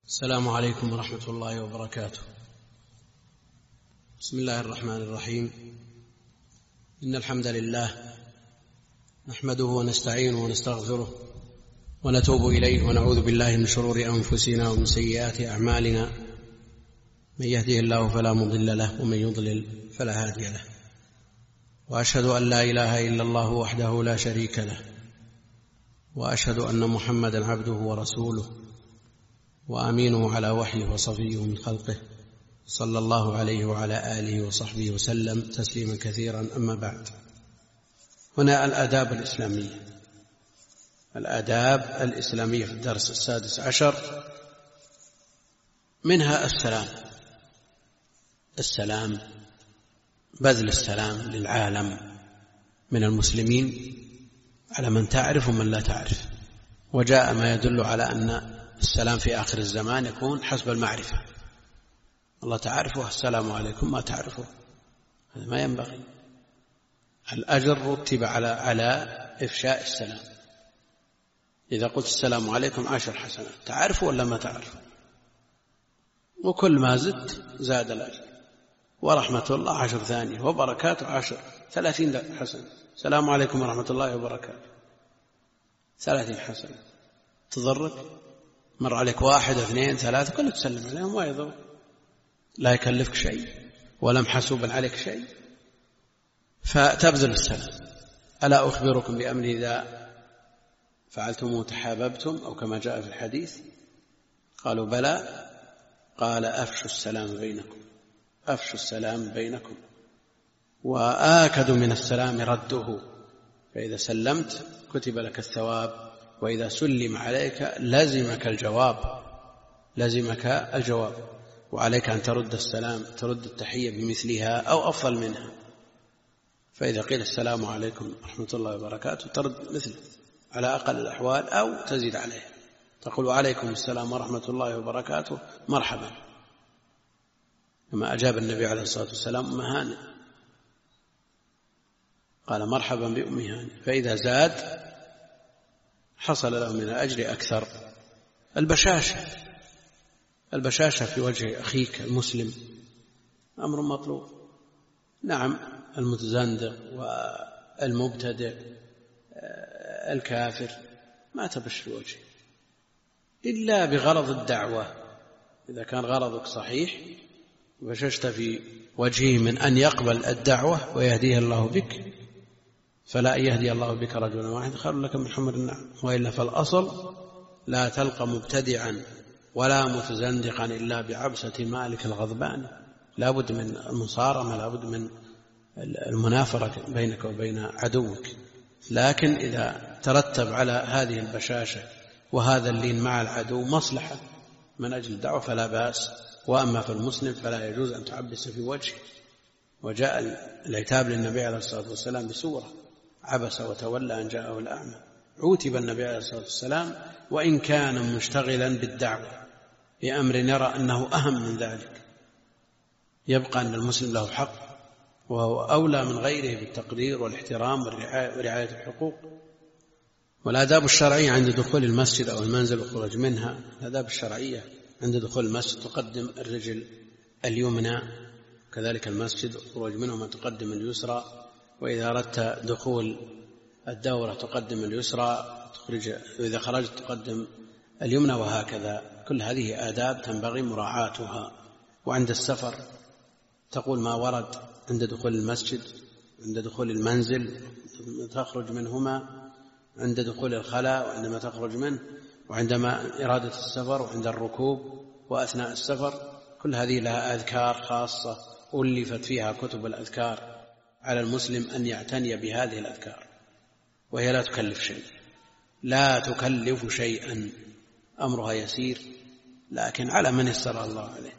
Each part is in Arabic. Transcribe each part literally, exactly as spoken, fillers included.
السلام عليكم ورحمة الله وبركاته. بسم الله الرحمن الرحيم. إن الحمد لله نحمده ونستعينه ونستغفره ونتوب إليه ونعوذ بالله من شرور أنفسنا ومن سيئات أعمالنا، من يهده الله فلا مضل له ومن يضلل فلا هادي له، وأشهد أن لا إله إلا الله وحده لا شريك له، وأشهد أن محمدا عبده ورسوله وأمينه على وحيه وصفيه من خلقه، صلى الله عليه وعلى آله وصحبه وسلم تسليما كثيرا. أما بعد، هنا الآداب الإسلامية. الآداب الإسلامية في الدرس السادس عشر، منها السلام. السلام بذل السلام للعالم من المسلمين على من تعرف ومن لا تعرف، وجاء ما يدل على أن السلام في آخر الزمان يكون حسب المعرفة. الله تعرفه السلام عليكم، ما تعرفه هذا ما ينبغي. الأجر رتب على على إفشاء السلام. إذا قلت السلام عليكم عشر حسنات، تعرفه ولا ما تعرفه؟ وكل ما زدت زاد الأجر. ورحمة الله عشر ثانية، وبركاته عشر، ثلاثين حسنة. السلام عليكم ورحمة الله وبركاته، ثلاثين حسنة. تضرك؟ مر عليك واحد اثنين ثلاثة، كله تسلم عليهم، ما يضر، لا يكلفك شيء ولا محسوبا عليك شيء، فتبذل السلام. ألا أخبركم بأمر إذا فعلتم تحاببتم، أو كما جاء في الحديث؟ قالوا بلى. قال أفشوا السلام بينكم، أفشوا السلام بينكم، وآكد من السلام رده، فإذا سلمت كتب لك الثواب، وإذا سلم عليك لزمك الجواب، لزمك الجواب، وعليك أن ترد السلام، ترد التحية بمثلها أو أفضل منها. فإذا قيل السلام عليكم ورحمة الله وبركاته ترد مثله على أقل الأحوال، أو تزيد عليه، تقول عليكم السلام ورحمة الله وبركاته مرحبا، كما أجاب النبي عليه الصلاة والسلام أم هانئ، قال مرحبا بأم هانئ. فإذا زاد حصل له من الأجر أكثر. البشاشة، البشاشة في وجه أخيك المسلم أمر مطلوب. نعم، المتزندق والمبتدع الكافر ما تبش في وجهه إلا بغرض الدعوة. إذا كان غرضك صحيح وبششت في وجهه من أن يقبل الدعوة ويهديه الله بك، فلا يهدي الله بك رجلا واحد خير لك من حمر النعم. وإلا فالأصل لا تلقى مبتدعا ولا متزندقا إلا بعبسة مالك الغضبان. لا بد من المصارمة، لا بد من المنافرة بينك وبين عدوك. لكن إذا ترتب على هذه البشاشة وهذا اللين مع العدو مصلحة من أجل الدعوة فلا بأس. وأما في المسلم فلا يجوز أن تعبس في وجهه. وجاء العتاب للنبي عليه الصلاة والسلام بسورة عبس وتولى أن جاءه الأعمى. عوتب النبي عليه الصلاة والسلام وإن كان مشتغلا بالدعوة بأمر يرى أنه أهم من ذلك. يبقى أن المسلم له حق، وهو أولى من غيره بالتقدير والاحترام ورعاية الحقوق. والآداب الشرعية عند دخول المسجد أو المنزل والخروج منها، الآداب الشرعية عند دخول المسجد تقدم الرجل اليمنى، كذلك المسجد والخروج منه تقدم اليسرى، وإذا أردت دخول الدورة تقدم اليسرى، تخرج وإذا خرجت تقدم اليمنى، وهكذا. كل هذه آداب تنبغي مراعاتها. وعند السفر تقول ما ورد عند دخول المسجد، عند دخول المنزل تخرج منهما، عند دخول الخلاء وعندما تخرج منه، وعندما إرادة السفر، وعند الركوب وأثناء السفر. كل هذه لها أذكار خاصة ألفت فيها كتب الأذكار. على المسلم أن يعتني بهذه الأذكار، وهي لا تكلف شيء، لا تكلف شيئا، أمرها يسير، لكن على من يسر الله عليه.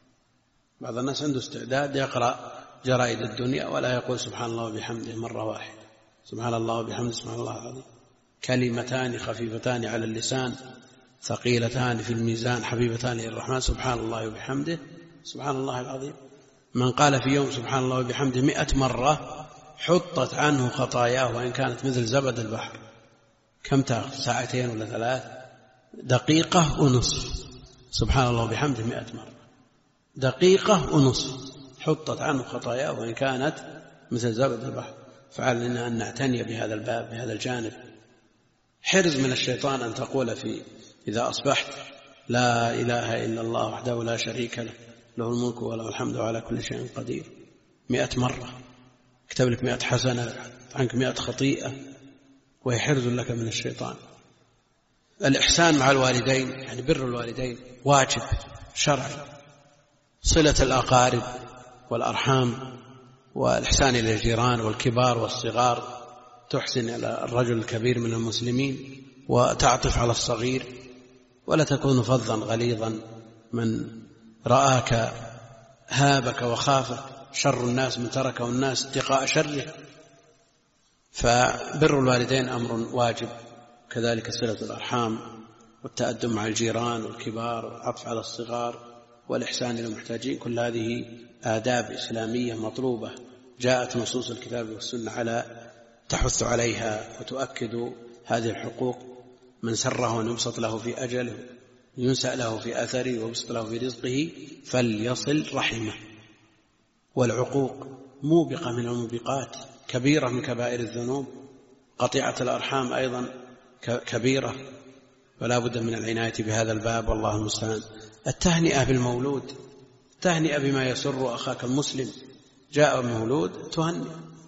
بعض الناس عنده استعداد يقرأ جرائد الدنيا ولا يقول سبحان الله وبحمده مرة واحدة. سبحان الله وبحمده، سبحان الله العظيم، كلمتان خفيفتان على اللسان ثقيلتان في الميزان حبيبتان إلى الرحمن، سبحان الله وبحمده، سبحان الله العظيم. من قال في يوم سبحان الله وبحمده مئة مرة حطت عنه خطاياه وإن كانت مثل زبد البحر. كم تأخذ؟ ساعتين ولا ثلاث؟ دقيقة ونصف. سبحان الله وبحمده مئة مرة، دقيقة ونصف حطت عنه خطاياه وإن كانت مثل زبد البحر. فعلنا أن نعتني بهذا الباب، بهذا الجانب. حرز من الشيطان أن تقول في إذا أصبحت لا إله إلا الله وحده لا شريك له، له الملك وله الحمد وعلى كل شيء قدير، مئة مرة. اكتب لك مئة حسنة، عنك مئة خطيئة، وهي حرز لك من الشيطان. الإحسان مع الوالدين، يعني بر الوالدين واجب شرعي، صلة الأقارب والأرحام، والإحسان إلى الجيران والكبار والصغار، تحسن إلى الرجل الكبير من المسلمين وتعطف على الصغير، ولا تكون فظا غليظا من رآك هابك وخافك. شر الناس من تركه الناس اتقاء شره. فبر الوالدين أمر واجب، كذلك صلة الأرحام والتأدب مع الجيران والكبار والعطف على الصغار والإحسان إلى المحتاجين. كل هذه آداب إسلامية مطلوبة، جاءت نصوص الكتاب والسنة على تحث عليها وتؤكد هذه الحقوق. من سره أن يبسط له في أجله، ينسأ له في أثره، ويبسط له في رزقه، فليصل رحمه. والعقوق موبقة من الموبقات، كبيرة من كبائر الذنوب. قطيعة الأرحام أيضا كبيرة، فلا بد من العناية بهذا الباب، والله المستعان. التهنئة بالمولود، تهنئة بما يسر أخاك المسلم. جاء مولود تهنئ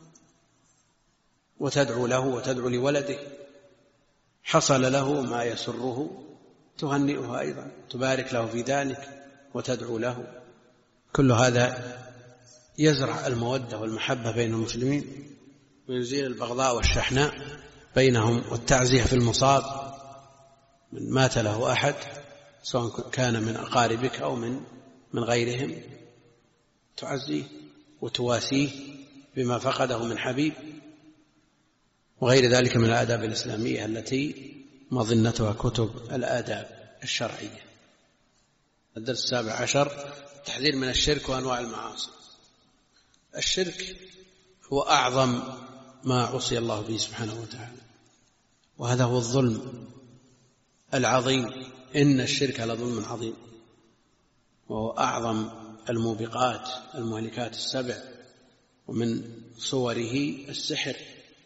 وتدعو له وتدعو لولده، حصل له ما يسره تهنئه أيضا، تبارك له في ذلك وتدعو له. كل هذا يزرع المودة والمحبة بين المسلمين، ويزيل البغضاء والشحناء بينهم، والتعزية في المصاب. من مات له أحد سواء كان من أقاربك أو من من غيرهم، تعزيه وتواسيه بما فقده من حبيب، وغير ذلك من الآداب الإسلامية التي مظنتها كتب الآداب الشرعية. الدرس السابع عشر: التحذير من الشرك وأنواع المعاصي. الشرك هو أعظم ما عصي الله به سبحانه وتعالى، وهذا هو الظلم العظيم. إن الشرك لظلم عظيم، وهو أعظم الموبقات المهلكات السبع، ومن صوره السحر.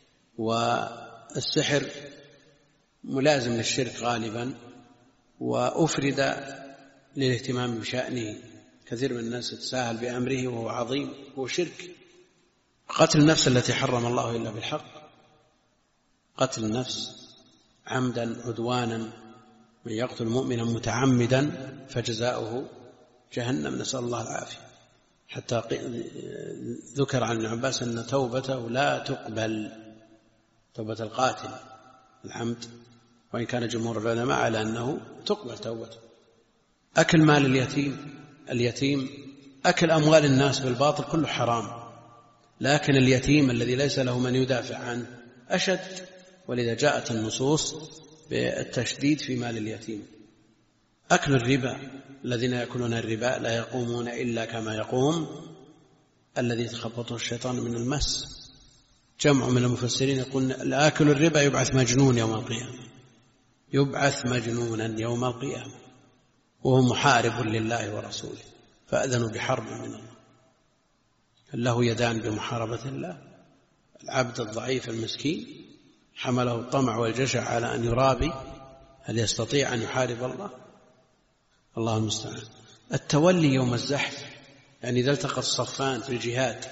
والسحر ملازم للشرك غالبا، وأفرد للاهتمام بشأنه. كثير من الناس يتساهل بأمره وهو عظيم، هو شرك. قتل النفس التي حرم الله إلا بالحق، قتل النفس عمدا عدوانا، من يقتل مؤمنا متعمدا فجزاؤه جهنم، نسأل الله العافية. حتى ذكر عن ابن عباس أن توبته لا تقبل، توبة القاتل العمد، وإن كان جمهور العلماء على أنه تقبل توبته. أكل مال اليتيم، اليتيم أكل أموال الناس بالباطل كله حرام، لكن اليتيم الذي ليس له من يدافع عنه أشد، ولذا جاءت النصوص بالتشديد في مال اليتيم. أكل الربا، الذين يأكلون الربا لا يقومون إلا كما يقوم الذي يتخبطه الشيطان من المس. جمع من المفسرين يقول الآكل الربا يبعث مجنون يوم القيامة، يبعث مجنونا يوم القيامة، وهو محارب لله ورسوله، فأذنوا بحرب من الله. له يدان بمحاربة الله. العبد الضعيف المسكين حمله الطمع والجشع على أن يرابي، هل يستطيع أن يحارب الله؟ الله المستعان. التولي يوم الزحف، يعني إذا التقى الصفان في الجهاد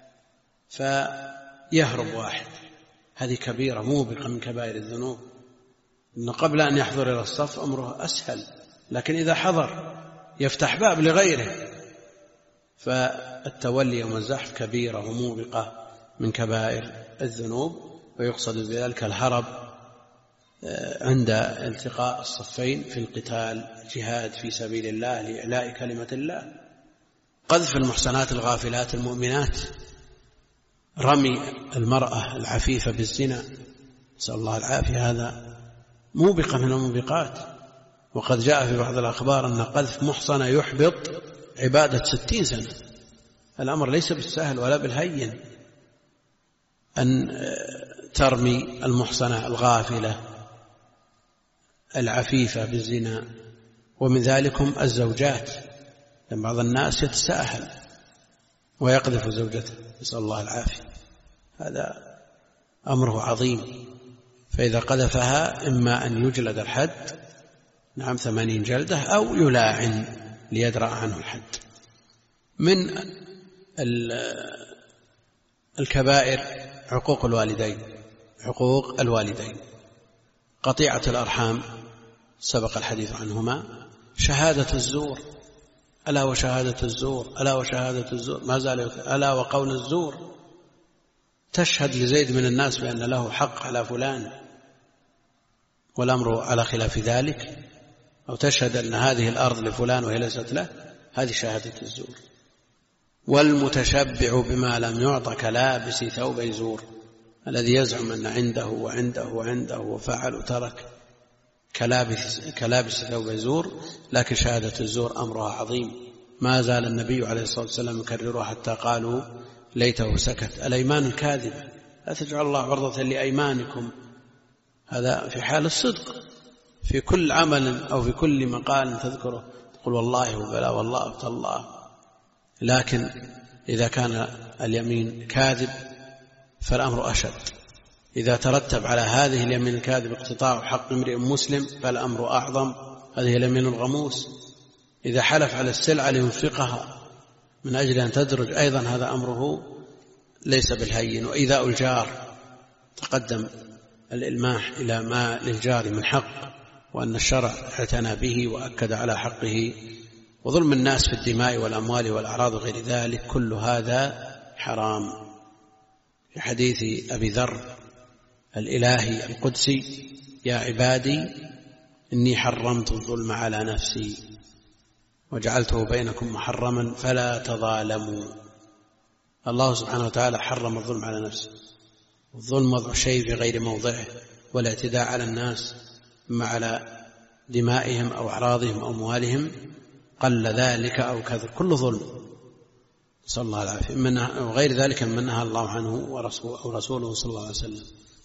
فيهرب واحد، هذه كبيرة موبقة من كبائر الذنوب. إن قبل أن يحضر إلى الصف أمره أسهل، لكن إذا حضر يفتح باب لغيره. فالتولي يوم الزحف كبيرة وموبقة من كبائر الذنوب، ويقصد بذلك الهرب عند التقاء الصفين في القتال، جهاد في سبيل الله لإعلاء كلمة الله. قذف المحصنات الغافلات المؤمنات، رمي المرأة العفيفة بالزنا، نسأل الله العافية، هذا موبقة من الموبقات. وقد جاء في بعض الأخبار أن قذف محصنة يحبط عبادة ستين سنة. الأمر ليس بالسهل ولا بالهين أن ترمي المحصنة الغافلة العفيفة بالزنا ومن ذلكم الزوجات، لأن بعض الناس يتساهل ويقذف زوجته، نسأل الله العافية، هذا أمره عظيم. فإذا قذفها إما أن يجلد الحد، نعم ثمانين جلدة، أو يلاعن ليدرأ عنه الحد. من الكبائر عقوق الوالدين، حقوق الوالدين، قطيعة الأرحام سبق الحديث عنهما، شهادة الزور، ألا وشهادة الزور، ألا وشهادة الزور، ما زال ألا وقول الزور. تشهد لزيد من الناس بأن له حق على فلان والأمر على خلاف ذلك، أو تشهد أن هذه الأرض لفلان وهي ليست له، هذه شهادة الزور. والمتشبع بما لم يعط كلابس ثوب زور، الذي يزعم أن عنده وعنده وعنده وفعل وترك، كلابس, كلابس ثوب زور. لكن شهادة الزور أمرها عظيم، ما زال النبي عليه الصلاة والسلام يكررها حتى قالوا ليته سكت. الأيمان الكاذبة، لا تجعل الله عرضة لأيمانكم، هذا في حال الصدق، في كل عمل أو في كل مقال تذكره تقول والله وبلا والله وتالله. لكن إذا كان اليمين كاذب فالأمر أشد. إذا ترتب على هذه اليمين الكاذب اقتطاع حق امرئ مسلم فالأمر أعظم، هذه اليمين الغموس. إذا حلف على السلعة لينفقها من أجل أن تدرج أيضا هذا أمره ليس بالهين. وإيذاء الجار، تقدم الإلماح إلى ما للجار من حق، وأن الشرع اعتنى به وأكد على حقه. وظلم الناس في الدماء والأموال والأعراض وغير ذلك، كل هذا حرام. في حديث أبي ذر الإلهي القدسي: يا عبادي إني حرمت الظلم على نفسي وجعلته بينكم محرما فلا تظالموا. الله سبحانه وتعالى حرم الظلم على نفسه، والظلم وضع شيء في غير موضعه، والاعتداء على الناس إما على دمائهم أو أعراضهم أو أموالهم، قل ذلك أو كثر، كل ظلم، نسأل الله العافية، وغير ذلك من نهى الله عنه ورسوله صلى الله عليه وسلم.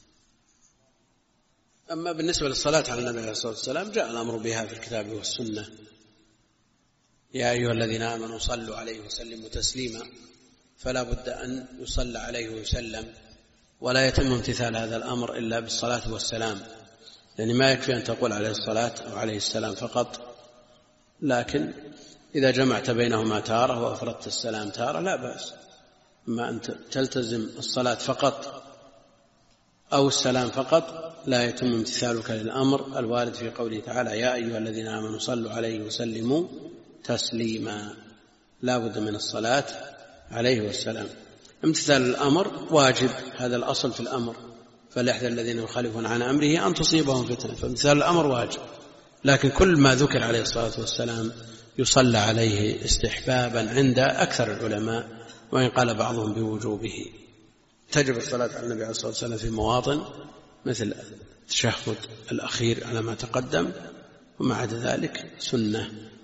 أما بالنسبة للصلاة على النبي عليه الصلاة والسلام جاء الأمر بها في الكتاب والسنة: يا أيها الذين آمنوا صلوا عليه وسلموا تسليما، فلا بد أن يصلى عليه ويسلم، ولا يتم امتثال هذا الأمر إلا بالصلاة والسلام. يعني ما يكفي أن تقول عليه الصلاة أو عليه السلام فقط، لكن إذا جمعت بينهما تارة وأفردت السلام تارة لا بأس. أما أن تلتزم الصلاة فقط أو السلام فقط لا يتم امتثالك للأمر الوارد في قوله تعالى: يا أيها الذين آمنوا صلوا عليه وسلموا تسليما. لا بد من الصلاة عليه والسلام. امتثال الأمر واجب، هذا الأصل في الأمر، فليحذر الذين يخالفون عن أمره أن تصيبهم فتنة. فامتثال الأمر واجب، لكن كل ما ذكر عليه الصلاة والسلام يصلى عليه استحبابا عند أكثر العلماء، وإن قال بعضهم بوجوبه. تجب الصلاة على النبي عليه الصلاة والسلام في مواطن مثل التشهد الأخير على ما تقدم، ومع ذلك سنة.